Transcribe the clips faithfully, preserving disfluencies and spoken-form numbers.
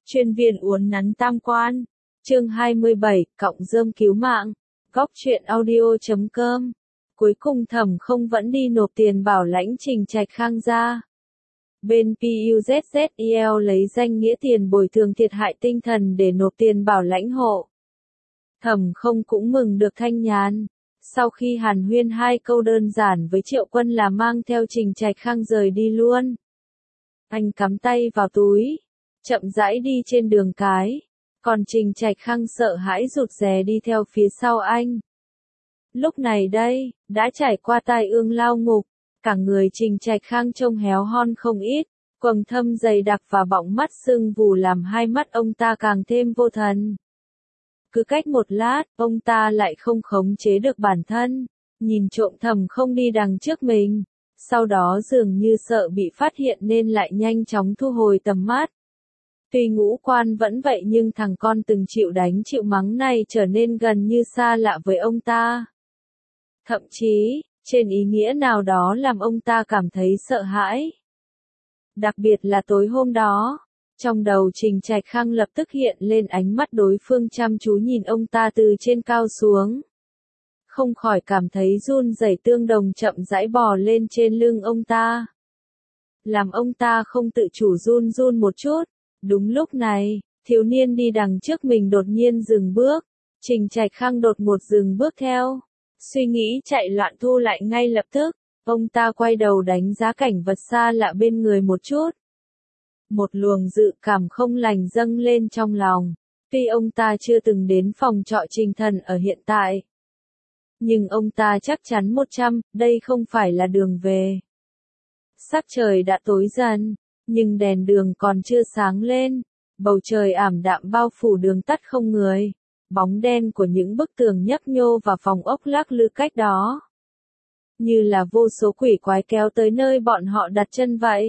Chuyên viên uốn nắn tam quan. Chương hai mươi bảy, cọng rơm cứu mạng. Góc truyện audio chấm com. Cuối cùng Thẩm Không vẫn đi nộp tiền bảo lãnh Trình Trạch Khang ra. Bên pê u zét zét e lờ lấy danh nghĩa tiền bồi thường thiệt hại tinh thần để nộp tiền bảo lãnh hộ. Thẩm Không cũng mừng được thanh nhàn. Sau khi hàn huyên hai câu đơn giản với Triệu Quân là mang theo Trình Trạch Khang rời đi luôn. Anh cắm tay vào túi, chậm rãi đi trên đường cái, còn Trình Trạch Khang sợ hãi rụt rè đi theo phía sau anh. Lúc này đây, đã trải qua tai ương lao ngục, cả người Trình Trạch Khang trông héo hon không ít, quầng thâm dày đặc và bọng mắt sưng vù làm hai mắt ông ta càng thêm vô thần. Cứ cách một lát, ông ta lại không khống chế được bản thân, nhìn trộm Thẩm Không đi đằng trước mình, sau đó dường như sợ bị phát hiện nên lại nhanh chóng thu hồi tầm mắt. Tuy ngũ quan vẫn vậy nhưng thằng con từng chịu đánh chịu mắng này trở nên gần như xa lạ với ông ta. Thậm chí, trên ý nghĩa nào đó làm ông ta cảm thấy sợ hãi. Đặc biệt là tối hôm đó, trong đầu Trình Trạch Khang lập tức hiện lên ánh mắt đối phương chăm chú nhìn ông ta từ trên cao xuống. Không khỏi cảm thấy run rẩy tương đồng chậm rãi bò lên trên lưng ông ta. Làm ông ta không tự chủ run run một chút. Đúng lúc này, thiếu niên đi đằng trước mình đột nhiên dừng bước. Trình Trạch Khang đột ngột dừng bước theo. Suy nghĩ chạy loạn thu lại ngay lập tức. Ông ta quay đầu đánh giá cảnh vật xa lạ bên người một chút. Một luồng dự cảm không lành dâng lên trong lòng. Tuy ông ta chưa từng đến phòng trọ Trình Thần ở hiện tại, nhưng ông ta chắc chắn một trăm, đây không phải là đường về. Sắc trời đã tối dần, nhưng đèn đường còn chưa sáng lên, bầu trời ảm đạm bao phủ đường tắt không người, bóng đen của những bức tường nhấp nhô và phòng ốc lắc lư cách đó. Như là vô số quỷ quái kéo tới nơi bọn họ đặt chân vậy.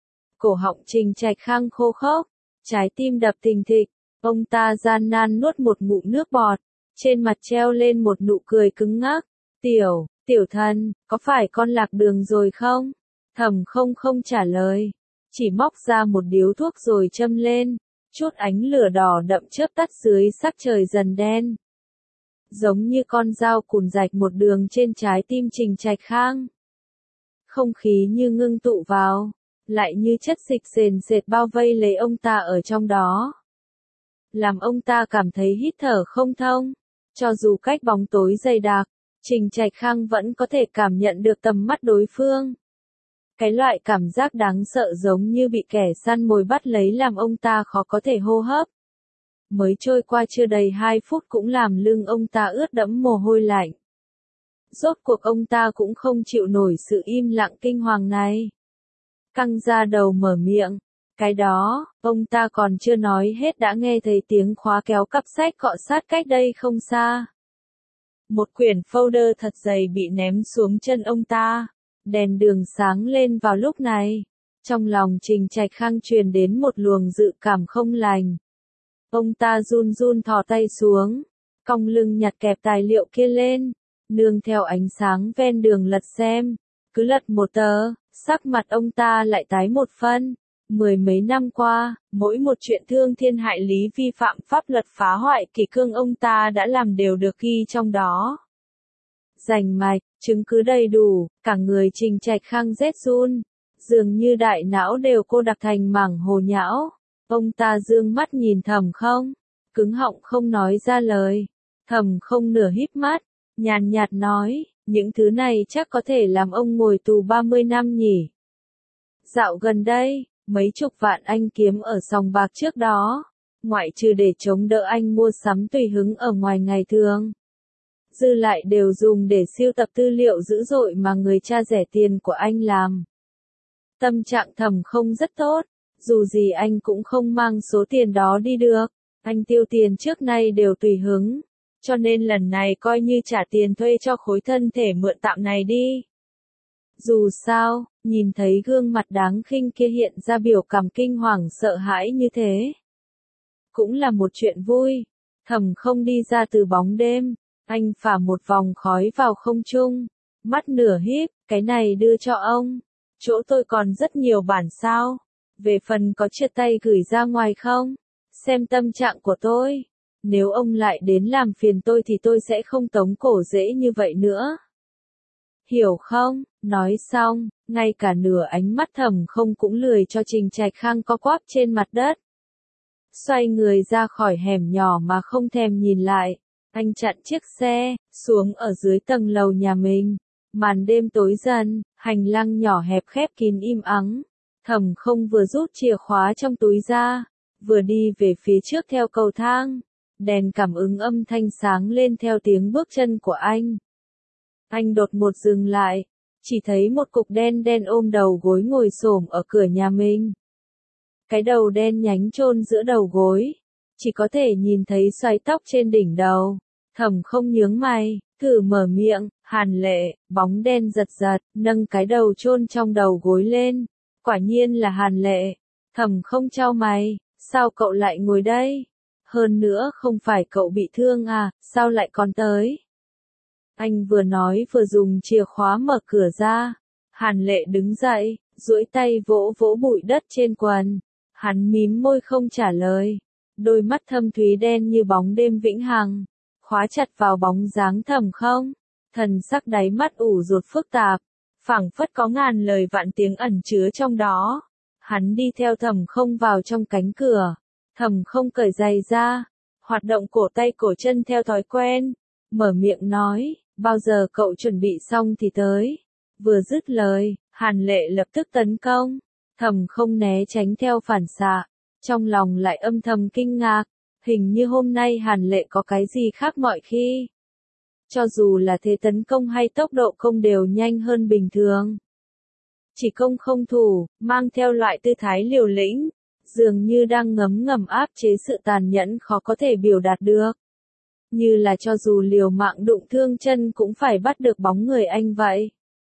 Cổ họng Trình Trạch Khang khô khốc, trái tim đập thình thịch, ông ta gian nan nuốt một ngụm nước bọt. Trên mặt treo lên một nụ cười cứng ngắc. Tiểu, tiểu thần, có phải con lạc đường rồi không? Thẩm Không không trả lời. Chỉ móc ra một điếu thuốc rồi châm lên. Chút ánh lửa đỏ đậm chớp tắt dưới sắc trời dần đen. Giống như con dao cùn rạch một đường trên trái tim Trình Trạch Khang. Không khí như ngưng tụ vào, lại như chất dịch sền sệt bao vây lấy ông ta ở trong đó. Làm ông ta cảm thấy hít thở không thông. Cho dù cách bóng tối dày đặc, Trình Trạch Khang vẫn có thể cảm nhận được tầm mắt đối phương. Cái loại cảm giác đáng sợ giống như bị kẻ săn mồi bắt lấy làm ông ta khó có thể hô hấp. Mới trôi qua chưa đầy hai phút cũng làm lưng ông ta ướt đẫm mồ hôi lạnh. Rốt cuộc ông ta cũng không chịu nổi sự im lặng kinh hoàng này. Căng ra đầu mở miệng. Cái đó, ông ta còn chưa nói hết đã nghe thấy tiếng khóa kéo cặp sách cọ sát cách đây không xa. Một quyển folder thật dày bị ném xuống chân ông ta. Đèn đường sáng lên vào lúc này. Trong lòng Trình Trạch Khang truyền đến một luồng dự cảm không lành. Ông ta run run thò tay xuống, cong lưng nhặt kẹp tài liệu kia lên, nương theo ánh sáng ven đường lật xem. Cứ lật một tờ, sắc mặt ông ta lại tái một phân. Mười mấy năm qua, mỗi một chuyện thương thiên hại lý vi phạm pháp luật phá hoại kỷ cương ông ta đã làm đều được ghi trong đó. Rành mạch, chứng cứ đầy đủ, cả người Trình Trạch Khang rét run, dường như đại não đều cô đặc thành mảng hồ nhão. Ông ta dương mắt nhìn Thẩm Không, cứng họng không nói ra lời. Thẩm Không nửa híp mắt, nhàn nhạt nói, những thứ này chắc có thể làm ông ngồi tù ba mươi năm nhỉ. Dạo gần đây, mấy chục vạn anh kiếm ở sòng bạc trước đó, ngoại trừ để chống đỡ anh mua sắm tùy hứng ở ngoài ngày thường, dư lại đều dùng để sưu tập tư liệu dữ dội mà người cha rẻ tiền của anh làm. Tâm trạng Thẩm Không rất tốt, dù gì anh cũng không mang số tiền đó đi được, anh tiêu tiền trước nay đều tùy hứng, cho nên lần này coi như trả tiền thuê cho khối thân thể mượn tạm này đi. Dù sao, nhìn thấy gương mặt đáng khinh kia hiện ra biểu cảm kinh hoàng sợ hãi như thế, cũng là một chuyện vui. Thẩm Không đi ra từ bóng đêm, anh phả một vòng khói vào không trung, mắt nửa híp, cái này đưa cho ông, chỗ tôi còn rất nhiều bản sao, về phần có chia tay gửi ra ngoài không? xem tâm trạng của tôi. Nếu ông lại đến làm phiền tôi thì tôi sẽ không tống cổ dễ như vậy nữa. Hiểu không? Nói xong, ngay cả nửa ánh mắt Thẩm Không cũng lười cho Trình Trạch Khang co quắp trên mặt đất. Xoay người ra khỏi hẻm nhỏ mà không thèm nhìn lại, anh chặn chiếc xe, xuống ở dưới tầng lầu nhà mình. Màn đêm tối dần, hành lang nhỏ hẹp khép kín im ắng. Thẩm Không vừa rút chìa khóa trong túi ra, vừa đi về phía trước theo cầu thang. Đèn cảm ứng âm thanh sáng lên theo tiếng bước chân của anh. Anh đột ngột dừng lại, chỉ thấy một cục đen đen ôm đầu gối ngồi xổm ở cửa nhà mình. Cái đầu đen nhánh chôn giữa đầu gối, chỉ có thể nhìn thấy xoáy tóc trên đỉnh đầu. Thẩm Không nhướng mày, thử mở miệng, Hàn Lệ, bóng đen giật giật, nâng cái đầu chôn trong đầu gối lên. Quả nhiên là Hàn Lệ. Thẩm Không chau mày, sao cậu lại ngồi đây? Hơn nữa không phải cậu bị thương à, sao lại còn tới? Anh vừa nói vừa dùng chìa khóa mở cửa ra. Hàn Lệ đứng dậy, duỗi tay vỗ vỗ bụi đất trên quần. Hắn mím môi không trả lời. Đôi mắt thâm thúy đen như bóng đêm vĩnh hằng, khóa chặt vào bóng dáng Thẩm Không. Thần sắc đáy mắt ủ rột phức tạp, phảng phất có ngàn lời vạn tiếng ẩn chứa trong đó. Hắn đi theo Thẩm Không vào trong cánh cửa. Thẩm Không cởi giày ra, hoạt động cổ tay cổ chân theo thói quen, mở miệng nói, bao giờ cậu chuẩn bị xong thì tới. Vừa dứt lời, Hàn Lệ lập tức tấn công. Thẩm Không né tránh theo phản xạ, trong lòng lại âm thầm kinh ngạc, hình như hôm nay Hàn Lệ có cái gì khác mọi khi. Cho dù là thế tấn công hay tốc độ công đều nhanh hơn bình thường. Chỉ công không thủ, mang theo loại tư thái liều lĩnh, dường như đang ngấm ngầm áp chế sự tàn nhẫn khó có thể biểu đạt được. Như là cho dù liều mạng đụng thương chân cũng phải bắt được bóng người anh vậy.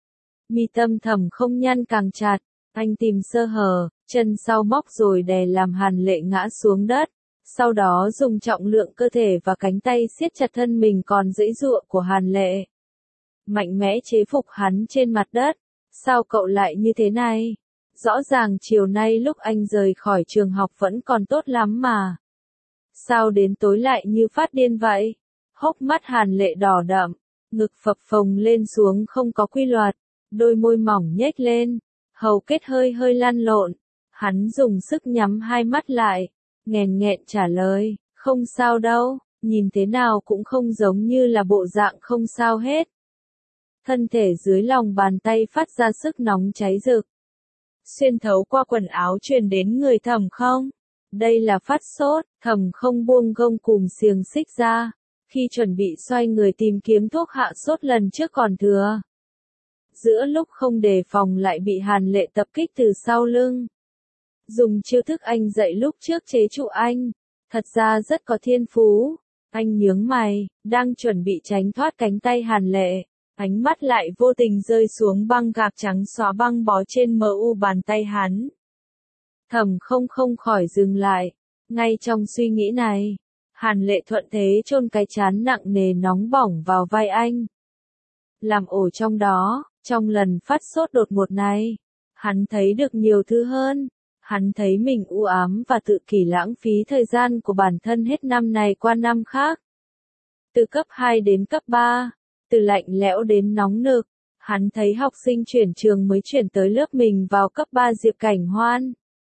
Mi tâm Thẩm Không nhăn càng chặt, anh tìm sơ hở, chân sau móc rồi đè làm Hàn Lệ ngã xuống đất. Sau đó dùng trọng lượng cơ thể và cánh tay siết chặt thân mình còn giãy giụa của Hàn Lệ. Mạnh mẽ chế phục hắn trên mặt đất. Sao cậu lại như thế này? Rõ ràng chiều nay lúc anh rời khỏi trường học vẫn còn tốt lắm mà. Sao đến tối lại như phát điên vậy? Hốc mắt Hàn Lệ đỏ đậm, ngực phập phồng lên xuống không có quy luật, đôi môi mỏng nhếch lên, hầu kết hơi hơi lăn lộn. Hắn dùng sức nhắm hai mắt lại, nghẹn nghẹn trả lời, không sao đâu, nhìn thế nào cũng không giống như là bộ dạng không sao hết. Thân thể dưới lòng bàn tay phát ra sức nóng cháy rực. Xuyên thấu qua quần áo truyền đến người Thẩm Không. Đây là phát sốt, Thẩm Không buông gông cùm xiềng xích ra. Khi chuẩn bị xoay người tìm kiếm thuốc hạ sốt lần trước còn thừa. Giữa lúc không đề phòng lại bị Hàn Lệ tập kích từ sau lưng. Dùng chiêu thức anh dạy lúc trước chế trụ anh. Thật ra rất có thiên phú. Anh nhướng mày, đang chuẩn bị tránh thoát cánh tay Hàn Lệ. Ánh mắt lại vô tình rơi xuống băng gạc trắng xóa băng bó trên mờ u bàn tay hắn. Thẩm Không không khỏi dừng lại. Ngay trong suy nghĩ này, Hàn Lệ thuận thế chôn cái trán nặng nề nóng bỏng vào vai anh. Làm ổ trong đó, trong lần phát sốt đột ngột này, hắn thấy được nhiều thứ hơn. Hắn thấy mình u ám và tự kỷ lãng phí thời gian của bản thân hết năm này qua năm khác. Từ cấp hai đến cấp ba, từ lạnh lẽo đến nóng nực, hắn thấy học sinh chuyển trường mới chuyển tới lớp mình vào cấp ba Diệp Cảnh Hoan.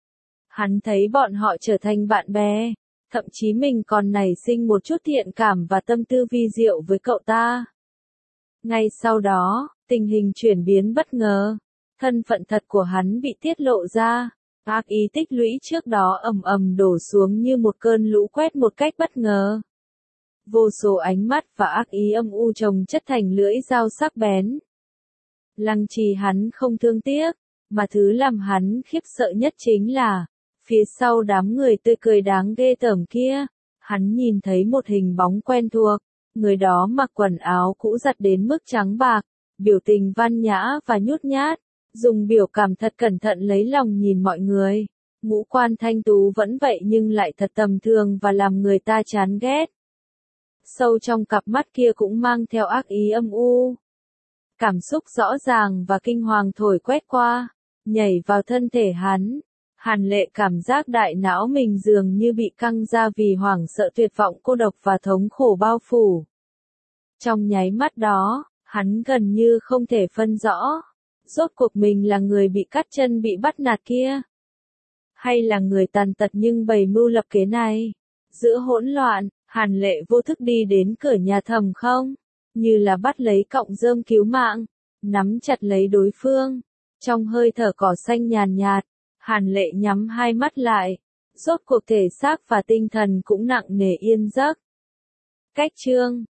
Hắn thấy bọn họ trở thành bạn bè, thậm chí mình còn nảy sinh một chút thiện cảm và tâm tư vi diệu với cậu ta. Ngay sau đó, tình hình chuyển biến bất ngờ, thân phận thật của hắn bị tiết lộ ra. Ác ý tích lũy trước đó ầm ầm đổ xuống như một cơn lũ quét một cách bất ngờ. Vô số ánh mắt và ác ý âm u chồng chất thành lưỡi dao sắc bén. Lăng Trì hắn không thương tiếc, mà thứ làm hắn khiếp sợ nhất chính là, phía sau đám người tươi cười đáng ghê tởm kia, hắn nhìn thấy một hình bóng quen thuộc, người đó mặc quần áo cũ giặt đến mức trắng bạc, biểu tình văn nhã và nhút nhát. Dùng biểu cảm thật cẩn thận lấy lòng nhìn mọi người. Ngũ quan thanh tú vẫn vậy nhưng lại thật tầm thường và làm người ta chán ghét. Sâu trong cặp mắt kia cũng mang theo ác ý âm u. Cảm xúc rõ ràng và kinh hoàng thổi quét qua, nhảy vào thân thể hắn. Hàn Lệ cảm giác đại não mình dường như bị căng ra vì hoảng sợ tuyệt vọng cô độc và thống khổ bao phủ. Trong nháy mắt đó, hắn gần như không thể phân rõ, rốt cuộc mình là người bị cắt chân bị bắt nạt kia, hay là người tàn tật nhưng bày mưu lập kế này. Giữa hỗn loạn, Hàn Lệ vô thức đi đến cửa nhà Thẩm Không, như là bắt lấy cọng rơm cứu mạng, nắm chặt lấy đối phương. Trong hơi thở cỏ xanh nhàn nhạt, Hàn Lệ nhắm hai mắt lại, rốt cuộc thể xác và tinh thần cũng nặng nề yên giấc. Cách chương